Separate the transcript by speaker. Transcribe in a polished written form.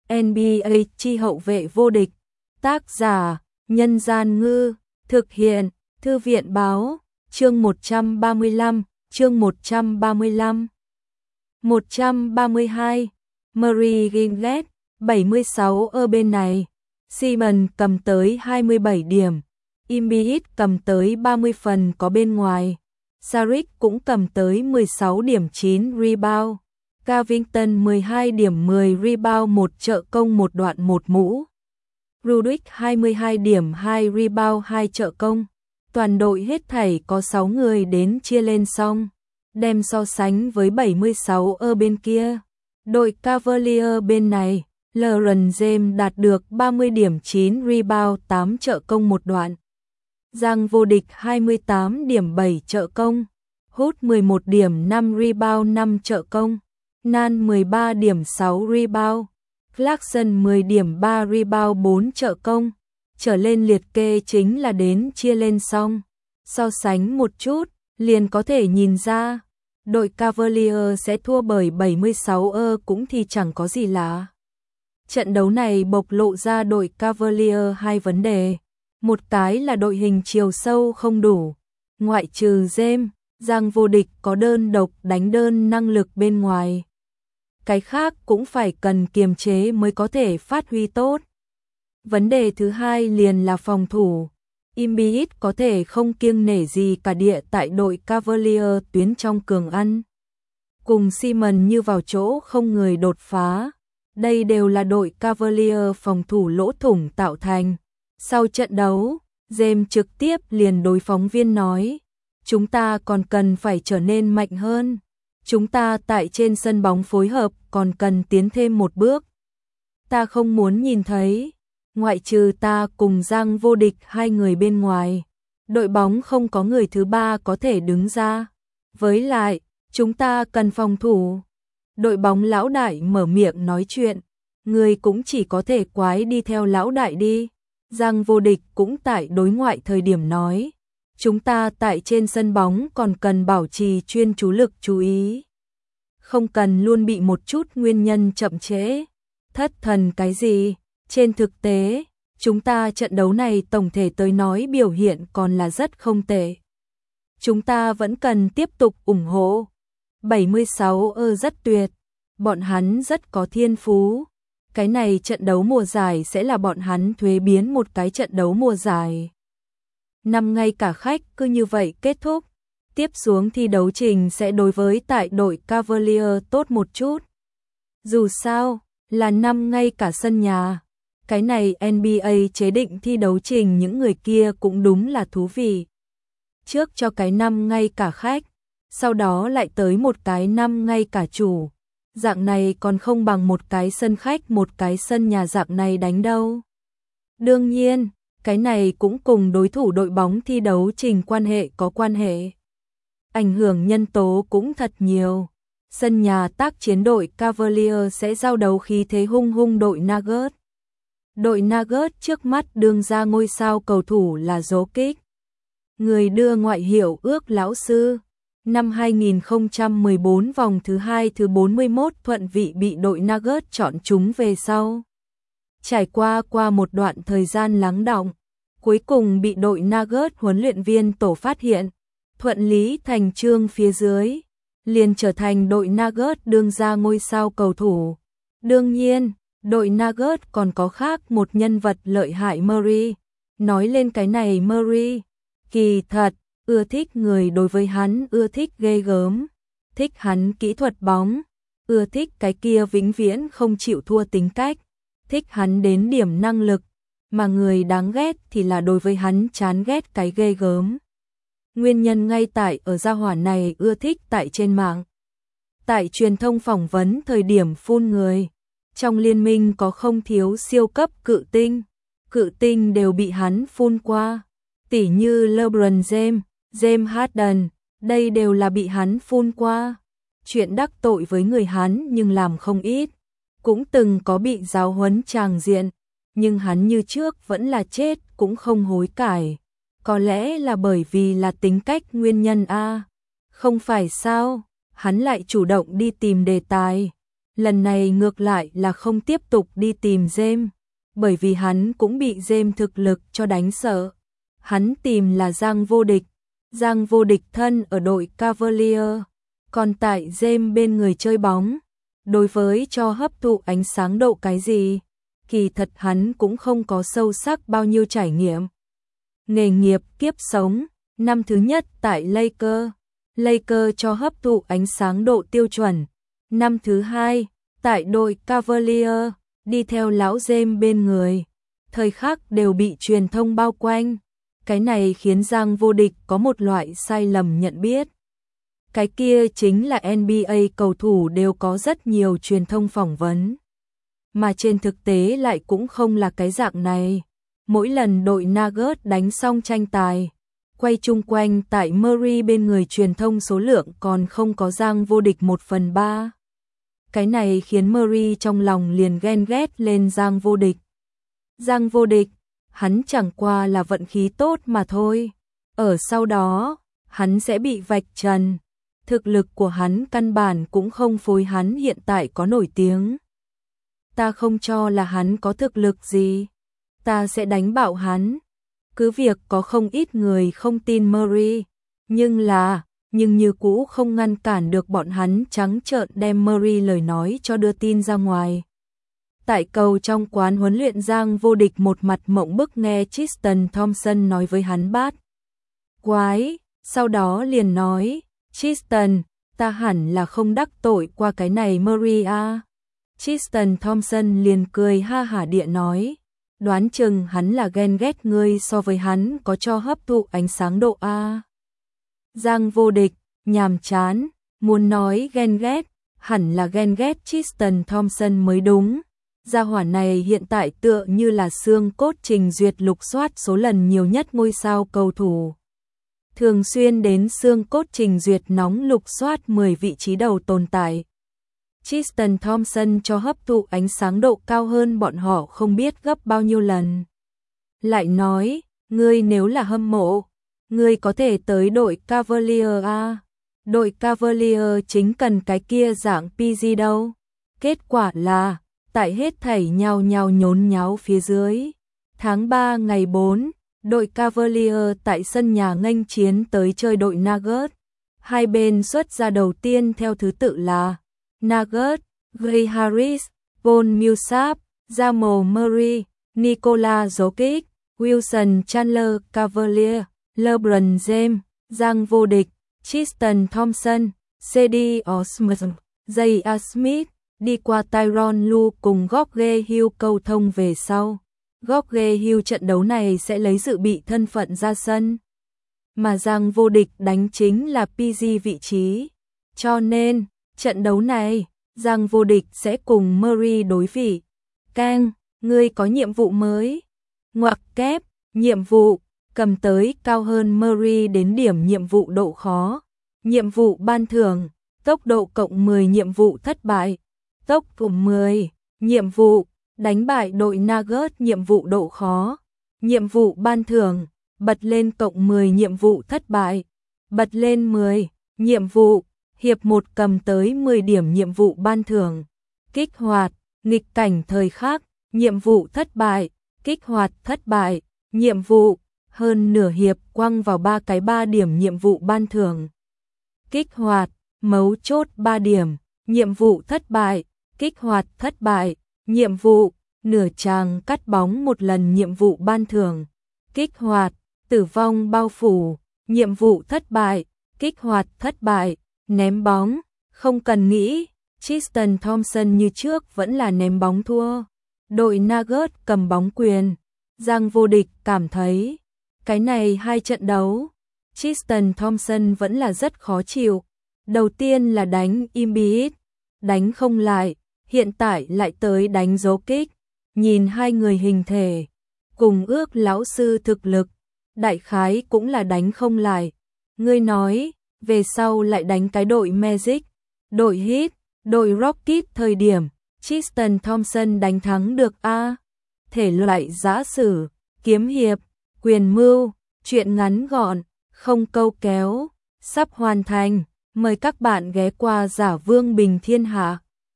Speaker 1: NBA chi hậu vệ vô địch. Tác giả: Nhân Gian Ngư. Thực hiện: Thư viện Báo. Chương 135. Chương 135. 132. Murray Gillett, 76 ở bên này. Simon cầm tới 27 điểm. Embiid cầm tới 30 phần có bên ngoài. Saric cũng cầm tới 16 điểm 9 rebound. Covington 12 điểm 10 rebound 1 trợ công 1 đoạn 1 mũ. Rudwick 22 điểm 2 rebound 2 trợ công. Toàn đội hết thảy có 6 người đến chia lên xong. Đem so sánh với 76 ở bên kia. Đội Cavalier bên này, LeBron James đạt được 30 điểm 9 rebound 8 trợ công 1 đoạn. Giang vô địch 28 điểm 7 trợ công. Hood 11 điểm 5 rebound 5 trợ công. Nan 13 điểm 6 rebound. Clarkson 10 điểm 3 rebound 4 trợ công. Trở lên liệt kê chính là đến chia lên xong. So sánh một chút, liền có thể nhìn ra. Đội Cavalier sẽ thua bởi 76 cũng thì chẳng có gì lạ. Trận đấu này bộc lộ ra đội Cavalier hai vấn đề. Một cái là đội hình chiều sâu không đủ. Ngoại trừ James, Giang vô địch có đơn độc đánh đơn năng lực bên ngoài. Cái khác cũng phải cần kiềm chế mới có thể phát huy tốt. Vấn đề thứ hai liền là phòng thủ. Embiid có thể không kiêng nể gì cả địa tại đội Cavalier tuyến trong cường ăn. Cùng Simon như vào chỗ không người đột phá. Đây đều là đội Cavalier phòng thủ lỗ thủng tạo thành. Sau trận đấu, James trực tiếp liền đối phóng viên nói. Chúng ta còn cần phải trở nên mạnh hơn. Chúng ta tại trên sân bóng phối hợp còn cần tiến thêm một bước. Ta không muốn nhìn thấy. Ngoại trừ ta cùng Giang vô địch hai người bên ngoài, đội bóng không có người thứ ba có thể đứng ra. Với lại, chúng ta cần phòng thủ. Đội bóng lão đại mở miệng nói chuyện, người cũng chỉ có thể quái đi theo lão đại đi. Giang vô địch cũng tại đối ngoại thời điểm nói, chúng ta tại trên sân bóng còn cần bảo trì chuyên chú lực chú ý. Không cần luôn bị một chút nguyên nhân chậm trễ. Thất thần cái gì? Trên thực tế, chúng ta trận đấu này tổng thể tới nói biểu hiện còn là rất không tệ. Chúng ta vẫn cần tiếp tục ủng hộ. 76 rất tuyệt. Bọn hắn rất có thiên phú. Cái này trận đấu mùa giải sẽ là bọn hắn thuế biến một cái trận đấu mùa giải. Năm ngay cả khách cứ như vậy kết thúc. Tiếp xuống thi đấu trình sẽ đối với tại đội Cavalier tốt một chút. Dù sao, là năm ngay cả sân nhà. Cái này NBA chế định thi đấu trình những người kia cũng đúng là thú vị. Trước cho cái năm ngay cả khách, sau đó lại tới một cái năm ngay cả chủ. Dạng này còn không bằng một cái sân khách một cái sân nhà dạng này đánh đâu. Đương nhiên, cái này cũng cùng đối thủ đội bóng thi đấu trình quan hệ có quan hệ. Ảnh hưởng nhân tố cũng thật nhiều. Sân nhà tác chiến đội Cavalier sẽ giao đấu khí thế hung hung đội Nuggets. Đội Nuggets trước mắt đương ra ngôi sao cầu thủ là Jokic. Người đưa ngoại hiệu ước lão sư. Năm 2014 vòng thứ 2 thứ 41 thuận vị bị đội Nuggets chọn chúng về sau. Trải qua một đoạn thời gian lắng đọng, cuối cùng bị đội Nuggets huấn luyện viên tổ phát hiện, thuận lý thành chương phía dưới, liền trở thành đội Nuggets đương ra ngôi sao cầu thủ. Đương nhiên, đội Nuggets còn có khác một nhân vật lợi hại Murray. Nói lên cái này Murray, kỳ thật, ưa thích người đối với hắn ưa thích ghê gớm, thích hắn kỹ thuật bóng, ưa thích cái kia vĩnh viễn không chịu thua tính cách, thích hắn đến điểm năng lực, mà người đáng ghét thì là đối với hắn chán ghét cái ghê gớm. Nguyên nhân ngay tại ở gia hỏa này ưa thích tại trên mạng. Tại truyền thông phỏng vấn thời điểm phun người, trong liên minh có không thiếu siêu cấp cự tinh đều bị hắn phun qua, tỉ như LeBron James, James Harden, đây đều là bị hắn phun qua. Chuyện đắc tội với người hắn nhưng làm không ít, cũng từng có bị giáo huấn tràng diện, nhưng hắn như trước vẫn là chết cũng không hối cải. Có lẽ là bởi vì là tính cách nguyên nhân a. Không phải sao, hắn lại chủ động đi tìm đề tài. lần này ngược lại là không tiếp tục đi tìm James, bởi vì hắn cũng bị James thực lực cho đánh sợ. Hắn tìm là Giang Vô Địch. Giang Vô Địch thân ở đội Cavalier, còn tại James bên người chơi bóng. Đối với cho hấp thụ ánh sáng độ cái gì, kỳ thật hắn cũng không có sâu sắc bao nhiêu trải nghiệm. Nghề nghiệp kiếp sống, năm thứ nhất tại Lakers cho hấp thụ ánh sáng độ tiêu chuẩn. Năm thứ hai, tại đội Cavalier, đi theo lão James bên người. Thời khắc đều bị truyền thông bao quanh. Cái này khiến Giang Vô Địch có một loại sai lầm nhận biết. Cái kia chính là NBA cầu thủ đều có rất nhiều truyền thông phỏng vấn. Mà trên thực tế lại cũng không là cái dạng này. Mỗi lần đội Nuggets đánh xong tranh tài, quay chung quanh tại Murray bên người truyền thông số lượng còn không có Giang Vô Địch 1/3. Cái này khiến Murray trong lòng liền ghen ghét lên Giang Vô Địch. Giang Vô Địch, hắn chẳng qua là vận khí tốt mà thôi. Ở sau đó, hắn sẽ bị vạch trần. Thực lực của hắn căn bản cũng không phối hắn hiện tại có nổi tiếng. Ta không cho là hắn có thực lực gì. Ta sẽ đánh bạo hắn. Cứ việc có không ít người không tin Murray, nhưng như cũ không ngăn cản được bọn hắn trắng trợn đem Murray lời nói cho đưa tin ra ngoài. Tại cầu trong quán huấn luyện, Giang Vô Địch một mặt mộng bức nghe Tristan Thompson nói với hắn bát quái, sau đó liền nói, Tristan, ta hẳn là không đắc tội qua cái này Murray à. Tristan Thompson liền cười ha hả địa nói, đoán chừng hắn là ghen ghét ngươi so với hắn có cho hấp thụ ánh sáng độ a. Giang Vô Địch, nhàm chán, muốn nói ghen ghét, hẳn là ghen ghét Tristan Thompson mới đúng. Gia hỏa này hiện tại tựa như là xương cốt Trình Duyệt lục soát số lần nhiều nhất ngôi sao cầu thủ. Thường xuyên đến xương cốt Trình Duyệt nóng lục soát 10 vị trí đầu tồn tại. Tristan Thompson cho hấp thụ ánh sáng độ cao hơn bọn họ không biết gấp bao nhiêu lần. Lại nói, ngươi nếu là hâm mộ, ngươi có thể tới đội Cavalier à? Đội Cavalier chính cần cái kia dạng PG đâu. Kết quả là, tại hết thảy nhao nhao nhốn nháo phía dưới. Tháng 3 ngày 4, đội Cavalier tại sân nhà nghênh chiến tới chơi đội Nuggets. Hai bên xuất ra đầu tiên theo thứ tự là Nuggets, Gary Harris, Paul Millsap, Jamal Murray, Nikola Jokic, Wilson Chandler Cavalier, LeBron James, Giang Vô Địch, Tristan Thompson, C.D. Osman, J.A. Smith, đi qua Tyronn Lue cùng George Hill câu thông về sau. George Hill trận đấu này sẽ lấy dự bị thân phận ra sân. Mà Giang Vô Địch đánh chính là PG vị trí. Cho nên, trận đấu này, Giang Vô Địch sẽ cùng Murray đối vị. Kang, ngươi có nhiệm vụ mới. Ngoặc kép, nhiệm vụ, cầm tới cao hơn Murray đến điểm nhiệm vụ độ khó. Nhiệm vụ ban thưởng, tốc độ cộng 10 nhiệm vụ thất bại. Tốc độ 10, nhiệm vụ, đánh bại đội Nuggets nhiệm vụ độ khó. Nhiệm vụ ban thưởng, bật lên cộng 10 nhiệm vụ thất bại. Bật lên 10, nhiệm vụ, hiệp 1 cầm tới 10 điểm nhiệm vụ ban thưởng. Kích hoạt, nghịch cảnh thời khắc, nhiệm vụ thất bại. Kích hoạt thất bại, nhiệm vụ, hơn nửa hiệp quăng vào 3 điểm nhiệm vụ ban thưởng. Kích hoạt, mấu chốt 3 điểm, nhiệm vụ thất bại. Kích hoạt thất bại, nhiệm vụ, nửa tràng cắt bóng một lần nhiệm vụ ban thưởng. Kích hoạt, tử vong bao phủ, nhiệm vụ thất bại. Kích hoạt thất bại, ném bóng, không cần nghĩ, Tristan Thompson như trước vẫn là ném bóng thua. Đội Nuggets cầm bóng quyền. Giang Vô Địch cảm thấy, cái này hai trận đấu, Tristan Thompson vẫn là rất khó chịu. Đầu tiên là đánh Embiid, đánh không lại, hiện tại lại tới đánh Jokic. Nhìn hai người hình thể, cùng ước lão sư thực lực, đại khái cũng là đánh không lại. Ngươi nói, về sau lại đánh cái đội Magic, đội Heat, đội Rockets thời điểm, Tristan Thompson đánh thắng được a. Thể loại giã sử, kiếm hiệp, quyền mưu, truyện ngắn gọn, không câu kéo, sắp hoàn thành. Mời các bạn ghé qua Giả Vương Bình Thiên Hạ.